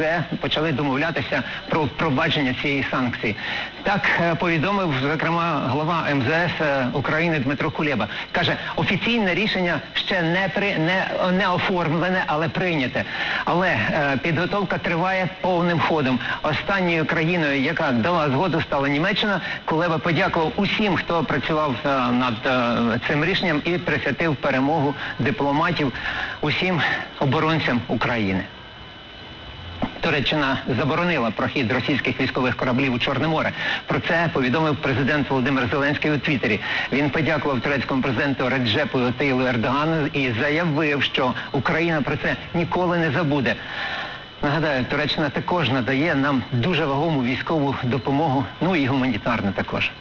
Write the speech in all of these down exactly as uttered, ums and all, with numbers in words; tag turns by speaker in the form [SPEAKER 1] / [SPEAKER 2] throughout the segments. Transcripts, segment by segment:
[SPEAKER 1] вже почали домовлятися про впровадження цієї санкції. Так повідомив, зокрема, голова ем зе ес України Дмитро Кулеба. Каже, офіційне рішення ще не, при, не, не оформлене, але прийняте. Але е, підготовка триває повним ходом. Останньою країною, яка дала згоду, стала Німеччина. Кулеба подякував усім, хто працював е, над е, цим рішенням і присвятив перемогу дипломатів усім оборонцям України. Туреччина заборонила прохід російських військових кораблів у Чорне море. Про це повідомив президент Володимир Зеленський у Твіттері. Він подякував турецькому президенту Реджепу Таїпу Ердогану і заявив, що Україна про це ніколи не забуде. Нагадаю, Туреччина також надає нам дуже вагому військову допомогу, ну і гуманітарну також.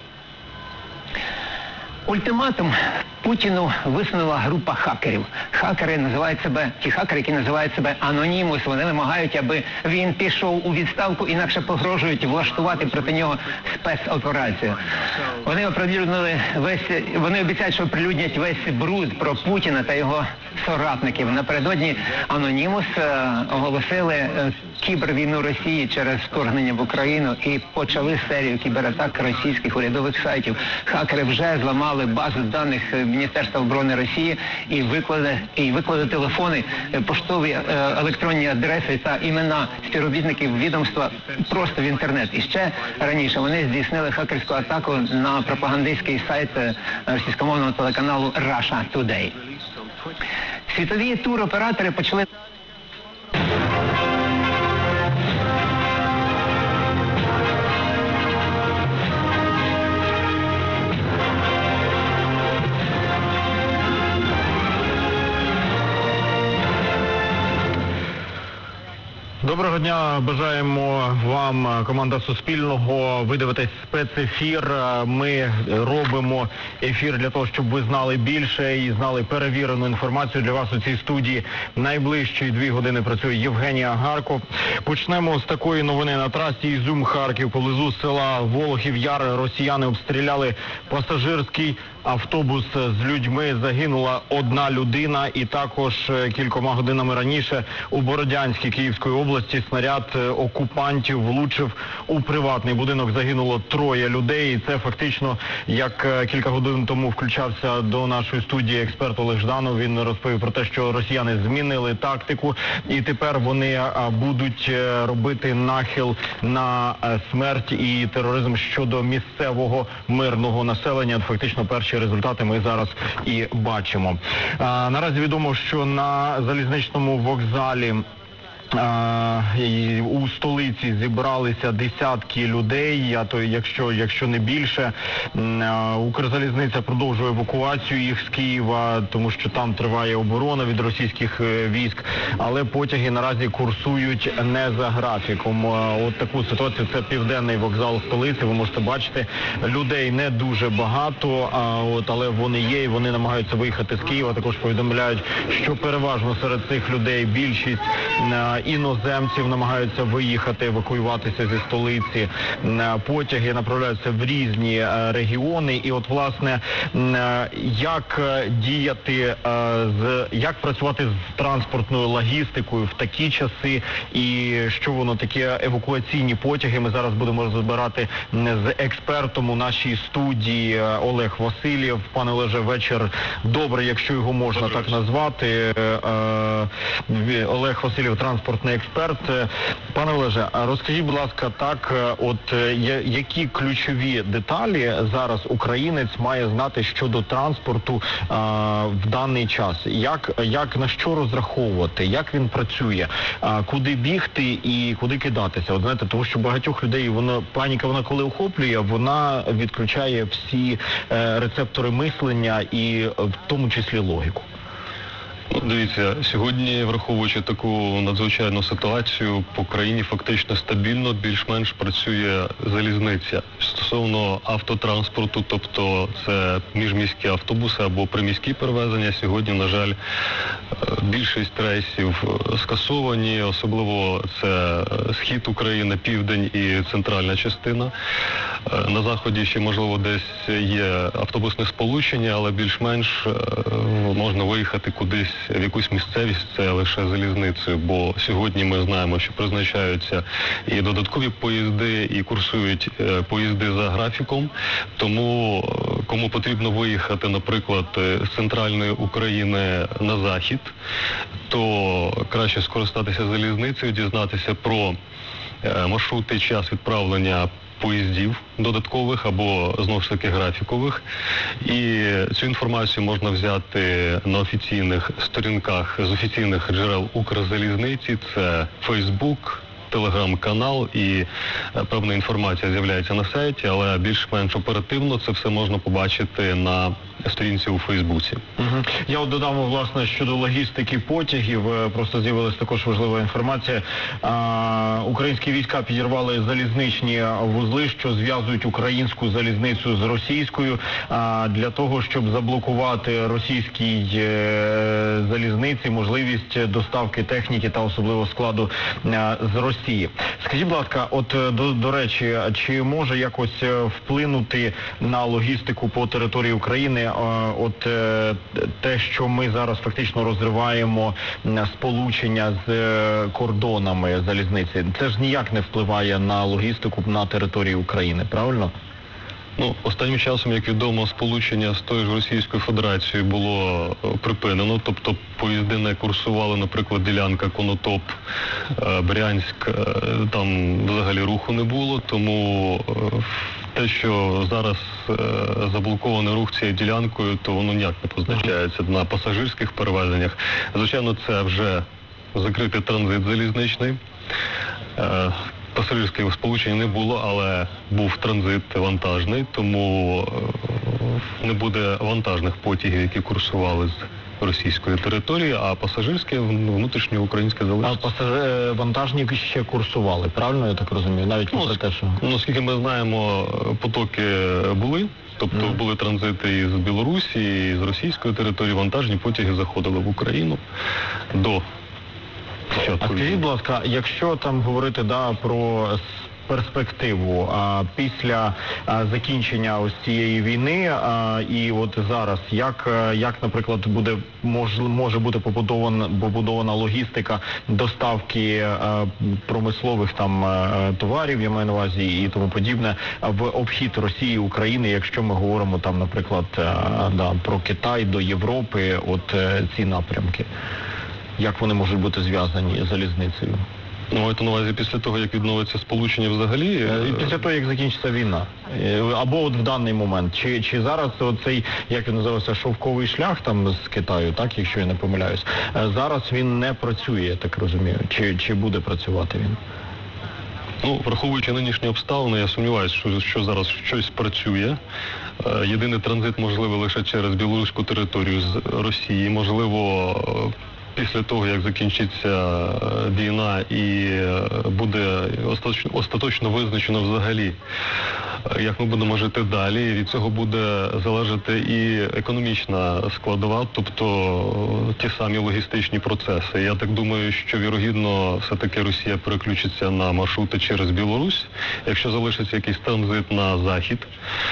[SPEAKER 1] Ультиматум Путіну висунула група хакерів. Хакери називають себе, ті хакери, які називають себе Анонімус, вони вимагають, аби він пішов у відставку, інакше погрожують влаштувати проти нього спецоперацію. Вони оприлюднили весь, вони обіцяють, що оприлюднять весь бруд про Путіна та його соратників. Напередодні Анонімус е, оголосили е, кібервійну Росії через вторгнення в Україну і почали серію кібератак російських урядових сайтів. Хакери вже зламали базу даних Міністерства оборони Росії і виклали, і виклали телефони, поштові е, електронні адреси та імена співробітників відомства просто в інтернет. І ще раніше вони здійснили хакерську атаку на пропагандистський сайт е, російськомовного телеканалу Russia Today. Світові туроператори почали...
[SPEAKER 2] Доброго дня, бажаємо вам, команда Суспільного. Ви дивитесь спецефір. Ми робимо ефір для того, щоб ви знали більше і знали перевірену інформацію. Для вас у цій студії найближчі дві години працює Євгенія Гарко. Почнемо з такої новини. На трасі Ізюм-Харків поблизу села Волохів-Яр росіяни обстріляли пасажирський автобус з людьми. Загинула одна людина, і також кількома годинами раніше у Бородянській Київської області снаряд окупантів влучив у приватний будинок. Загинуло троє людей. І це фактично, як кілька годин тому включався до нашої студії експерт Олег Жданов. Він розповів про те, що росіяни змінили тактику і тепер вони будуть робити нахил на смерть і тероризм щодо місцевого мирного населення. Фактично перші результати ми зараз і бачимо. А, наразі відомо, що на залізничному вокзалі А, у столиці зібралися десятки людей, а то якщо, якщо не більше. А, Укрзалізниця продовжує евакуацію їх з Києва, тому що там триває оборона від російських військ, але потяги наразі курсують не за графіком. А, от таку ситуацію, це південний вокзал столиці, ви можете бачити, людей не дуже багато, а, от, але вони є і вони намагаються виїхати з Києва. Також повідомляють, що переважно серед цих людей більшість а, іноземців намагаються виїхати, евакуюватися зі столиці. Потяги направляються в різні регіони. І от, власне, як діяти, як працювати з транспортною логістикою в такі часи і що воно таке евакуаційні потяги, ми зараз будемо розбирати з експертом у нашій студії Олег Васильєв. Пане Олеже, вечір добрий, якщо його можна так назвати. Олег Васильєв, транспортний експерт. Пане Олеже, розкажіть, будь ласка, так, от які ключові деталі зараз українець має знати щодо транспорту а, в даний час? Як, як, на що розраховувати? Як він працює? А, куди бігти і куди кидатися? От знаєте, тому що багатьох людей, вона, паніка, вона коли охоплює, вона відключає всі е, рецептори мислення і в тому числі логіку.
[SPEAKER 3] Дивіться, сьогодні, враховуючи таку надзвичайну ситуацію, по країні фактично стабільно більш-менш працює залізниця. Стосовно автотранспорту, тобто це міжміські автобуси або приміські перевезення, сьогодні, на жаль, більшість рейсів скасовані, особливо це схід України, південь і центральна частина. На заході ще, можливо, десь є автобусне сполучення, але більш-менш можна виїхати кудись в якусь місцевість, це лише залізницею, бо сьогодні ми знаємо, що призначаються і додаткові поїзди, і курсують е, поїзди за графіком, тому е, кому потрібно виїхати, наприклад, з центральної України на захід, то краще скористатися залізницею, дізнатися про е, маршрути, час відправлення поїздів додаткових або, знову ж таки, графікових. І цю інформацію можна взяти на офіційних сторінках з офіційних джерел Укрзалізниці, це Фейсбук, Телеграм-канал, і е, певна інформація з'являється на сайті, але більш-менш оперативно це все можна побачити на сторінці у Фейсбуці.
[SPEAKER 2] Угу. Я от додам, власне, щодо логістики потягів, е, просто з'явилася також важлива інформація. А, українські війська підірвали залізничні вузли, що зв'язують українську залізницю з російською, а, для того, щоб заблокувати російській е, залізниці можливість доставки техніки та особливо складу е, з Росії. Скажіть, будь ласка, от до, до речі, чи може якось вплинути на логістику по території України от те, що ми зараз фактично розриваємо сполучення з кордонами залізниці? Це ж ніяк не впливає на логістику на території України, правильно?
[SPEAKER 3] Ну, останнім часом, як відомо, сполучення з тою ж Російською Федерацією було припинено, тобто поїзди не курсували, наприклад, ділянка Конотоп, Брянськ, там взагалі руху не було, тому те, що зараз е, заблокований рух цією ділянкою, то воно ніяк не позначається на пасажирських перевезеннях. Звичайно, це вже закритий транзит залізничний. Е, пасажирських сполучень не було, але був транзит вантажний, тому е, не буде вантажних потягів, які курсували з російської території, а пасажирські внутрішньоукраїнське залишиться.
[SPEAKER 2] А пасажир вантажні ще курсували, правильно я так розумію? Навіть попри те, що...
[SPEAKER 3] Ну, оскільки ми знаємо, потоки були, тобто mm. були транзити із Білорусі, і з російської території, вантажні потяги заходили в Україну до початку.
[SPEAKER 2] А скажіть, будь ласка, якщо там говорити да, про перспективу а, після а, закінчення ось цієї війни а, і от зараз, як, як наприклад, буде мож, може бути побудована, побудована логістика доставки а, промислових там а, товарів, я маю на увазі, і тому подібне, в обхід Росії, України, якщо ми говоримо там, наприклад, а, да, про Китай до Європи, от а, ці напрямки, як вони можуть бути зв'язані з залізницею?
[SPEAKER 3] Ну, маєте на увазі після того, як відновиться сполучення взагалі?
[SPEAKER 2] І після того, як закінчиться війна. Або от в даний момент. Чи, чи зараз оцей, як він називався, шовковий шлях там з Китаю, так, якщо я не помиляюсь, зараз він не працює, я так розумію. Чи, чи буде працювати він?
[SPEAKER 3] Ну, враховуючи нинішні обставини, я сумніваюся, що, що зараз щось працює. Єдиний транзит можливий лише через білоруську територію з Росії. Можливо, після того, як закінчиться війна і буде остаточно, остаточно визначено взагалі, як ми будемо жити далі, від цього буде залежати і економічна складова, тобто ті самі логістичні процеси. Я так думаю, що вірогідно все-таки Росія переключиться на маршрути через Білорусь, якщо залишиться якийсь транзит на захід.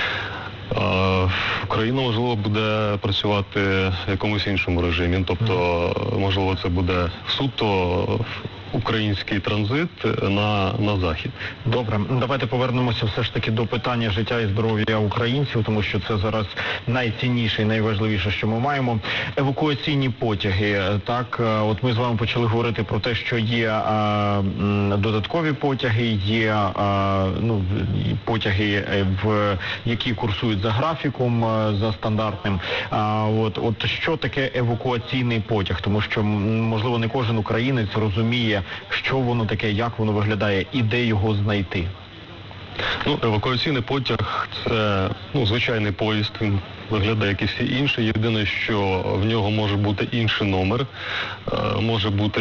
[SPEAKER 3] Україна, можливо, буде працювати в якомусь іншому режимі, тобто, можливо, це буде суто український транзит на, на захід.
[SPEAKER 2] Добре, давайте повернемося все ж таки до питання життя і здоров'я українців, тому що це зараз найцінніше і найважливіше, що ми маємо. Евакуаційні потяги, так, от ми з вами почали говорити про те, що є а, додаткові потяги, є а, ну, потяги, в, які курсують за графіком, за стандартним. А, от, от що таке евакуаційний потяг? Тому що, можливо, не кожен українець розуміє, що воно таке, як воно виглядає і де його знайти.
[SPEAKER 3] Ну, евакуаційний потяг – це ну, звичайний поїзд, він виглядає як і всі інші. Єдине, що в нього може бути інший номер, е, може бути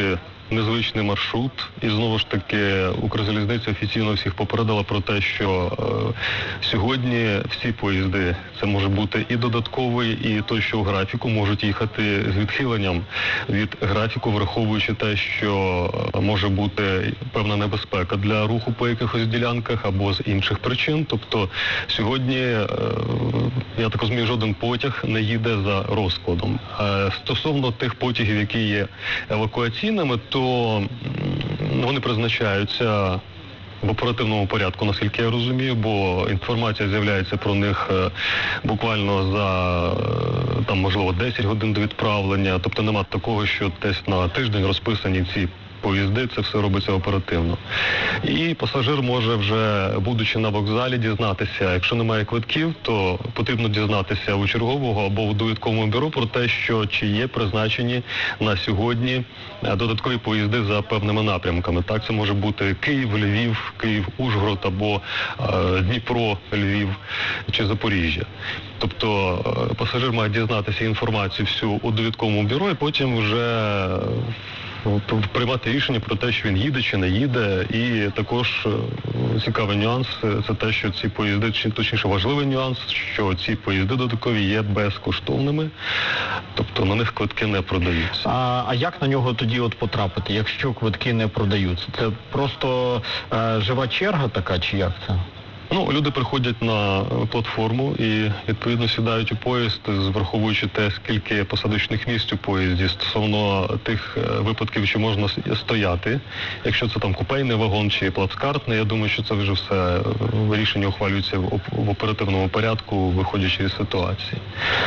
[SPEAKER 3] незвичний маршрут. І знову ж таки Укрзалізниця офіційно всіх попередила про те, що е, сьогодні всі поїзди, це може бути і додатковий, і той, що в графіку, можуть їхати з відхиленням від графіку, враховуючи те, що може бути певна небезпека для руху по якихось ділянках або з інших причин. Тобто сьогодні, е, я так розумію, жоден потяг не їде за розкладом. Е, стосовно тих потягів, які є евакуаційними, то м, вони призначаються в оперативному порядку, наскільки я розумію, бо інформація з'являється про них е, буквально за, е, там, можливо, десять годин до відправлення. Тобто нема такого, що десь на тиждень розписані ці поїзди, це все робиться оперативно. І пасажир може вже, будучи на вокзалі, дізнатися, якщо немає квитків, то потрібно дізнатися у чергового або у довідковому бюро про те, що чи є призначені на сьогодні додаткові поїзди за певними напрямками. Так, це може бути Київ, Львів, Київ, Ужгород або е, Дніпро, Львів чи Запоріжжя. Тобто е, пасажир має дізнатися інформацію всю у довідковому бюро і потім вже приймати рішення про те, що він їде чи не їде. І також е, цікавий нюанс – це те, що ці поїзди, чи точніше важливий нюанс, що ці поїзди додаткові є безкоштовними, тобто на них квитки не продаються.
[SPEAKER 2] А, а як на нього тоді от потрапити, якщо квитки не продаються? Це просто е, жива черга така, чи як це?
[SPEAKER 3] Ну, люди приходять на платформу і, відповідно, сідають у поїзд, враховуючи те, скільки посадочних місць у поїзді, стосовно тих випадків, що можна стояти. Якщо це там купейний вагон чи плацкартний, я думаю, що це вже все рішення ухвалюється в, в оперативному порядку, виходячи із ситуації.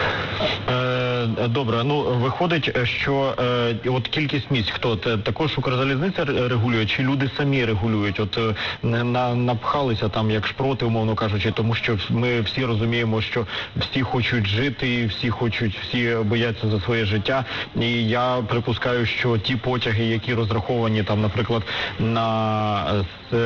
[SPEAKER 2] Добре, ну виходить, що е, от кількість місць, хто це також Укрзалізниця регулює, чи люди самі регулюють? От на, напхалися там як шпроти, умовно кажучи, тому що ми всі розуміємо, що всі хочуть жити, всі хочуть, всі бояться за своє життя. І я припускаю, що ті потяги, які розраховані там, наприклад, на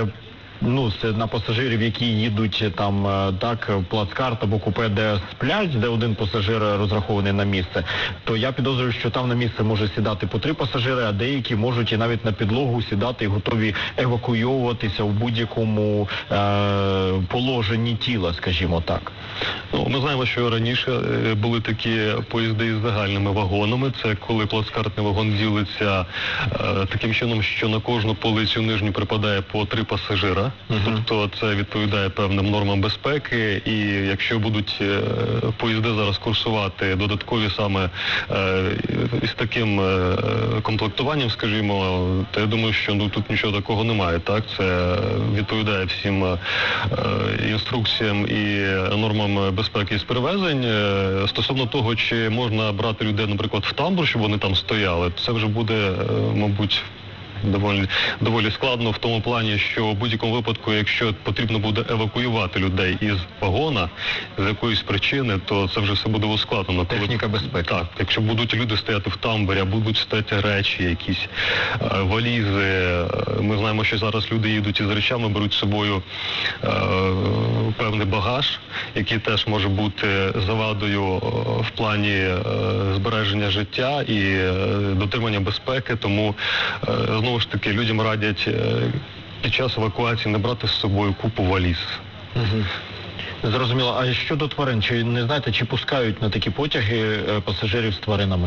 [SPEAKER 2] ну, на пасажирів, які їдуть там, так, плацкарт або купе, де сплять, де один пасажир розрахований на місце, то я підозрюю, що там на місце може сідати по три пасажири, а деякі можуть і навіть на підлогу сідати і готові евакуйовуватися в будь-якому е, положенні тіла, скажімо так.
[SPEAKER 3] Ну, ми знаємо, що раніше були такі поїзди із загальними вагонами. Це коли плацкартний вагон ділиться е, таким чином, що на кожну полицю нижню припадає по три пасажира. Uh-huh. Тобто це відповідає певним нормам безпеки, і якщо будуть е, поїзди зараз курсувати додаткові саме е, із таким е, комплектуванням, скажімо, то я думаю, що ну, тут нічого такого немає. Так? Це відповідає всім е, інструкціям і нормам безпеки із перевезень. Е, стосовно того, чи можна брати людей, наприклад, в тамбур, щоб вони там стояли, це вже буде, е, мабуть, Доволі, доволі складно в тому плані, що в будь-якому випадку, якщо потрібно буде евакуювати людей із вагона з якоїсь причини, то це вже все буде ускладнено.
[SPEAKER 2] Техніка безпеки.
[SPEAKER 3] Так, якщо будуть люди стояти в тамбурі, а будуть стояти речі, якісь е, валізи. Ми знаємо, що зараз люди їдуть із речами, беруть з собою е, певний багаж, який теж може бути завадою в плані е, збереження життя і е, дотримання безпеки, тому е, знову ж таки, людям радять під час евакуації не брати з собою купу валіз.
[SPEAKER 2] Угу. Зрозуміло. А щодо тварин, чи не знаєте, чи пускають на такі потяги пасажирів з тваринами?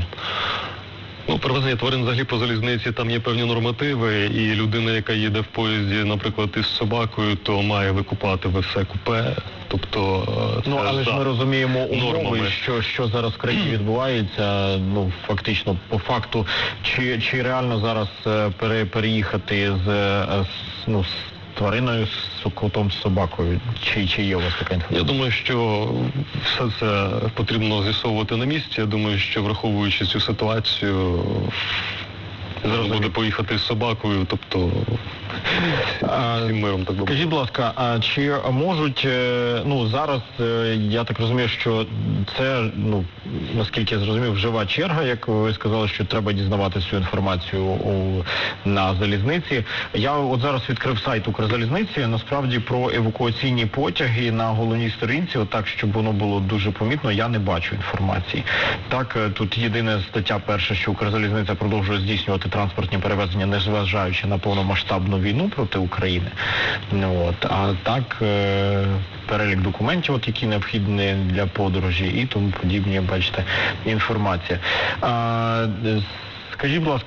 [SPEAKER 3] Ну, перевезення тварин взагалі по залізниці, там є певні нормативи, і людина, яка їде в поїзді, наприклад, із собакою, то має викупати все купе. Тобто, це
[SPEAKER 2] ну, але ж ми розуміємо умови, що, що зараз в країні відбувається, ну, фактично, по факту, чи, чи реально зараз пере, переїхати з, з, ну, з твариною, з котом, з собакою, чи, чи є у вас така інформація?
[SPEAKER 3] Я думаю, що все це потрібно з'ясовувати на місці. Я думаю, що враховуючи цю ситуацію, зараз буде поїхати з собакою, тобто всім миром, так би.
[SPEAKER 2] Скажіть, будь ласка, а чи можуть, е, ну зараз, е, я так розумію, що це, ну, наскільки я зрозумів, жива черга, як ви сказали, що треба дізнавати цю інформацію у, на залізниці. Я от зараз відкрив сайт Укрзалізниці, насправді про евакуаційні потяги на головній сторінці, отак, щоб воно було дуже помітно, я не бачу інформації. Так, е, тут єдина стаття перша, що Укрзалізниця продовжує здійснювати транспортні перевезення, незважаючи на повномасштабну війну проти України. Ну, от, а так, е, перелік документів, от, які необхідні для подорожі і тому подібні, бачите, інформація. А, скажіть, будь ласка,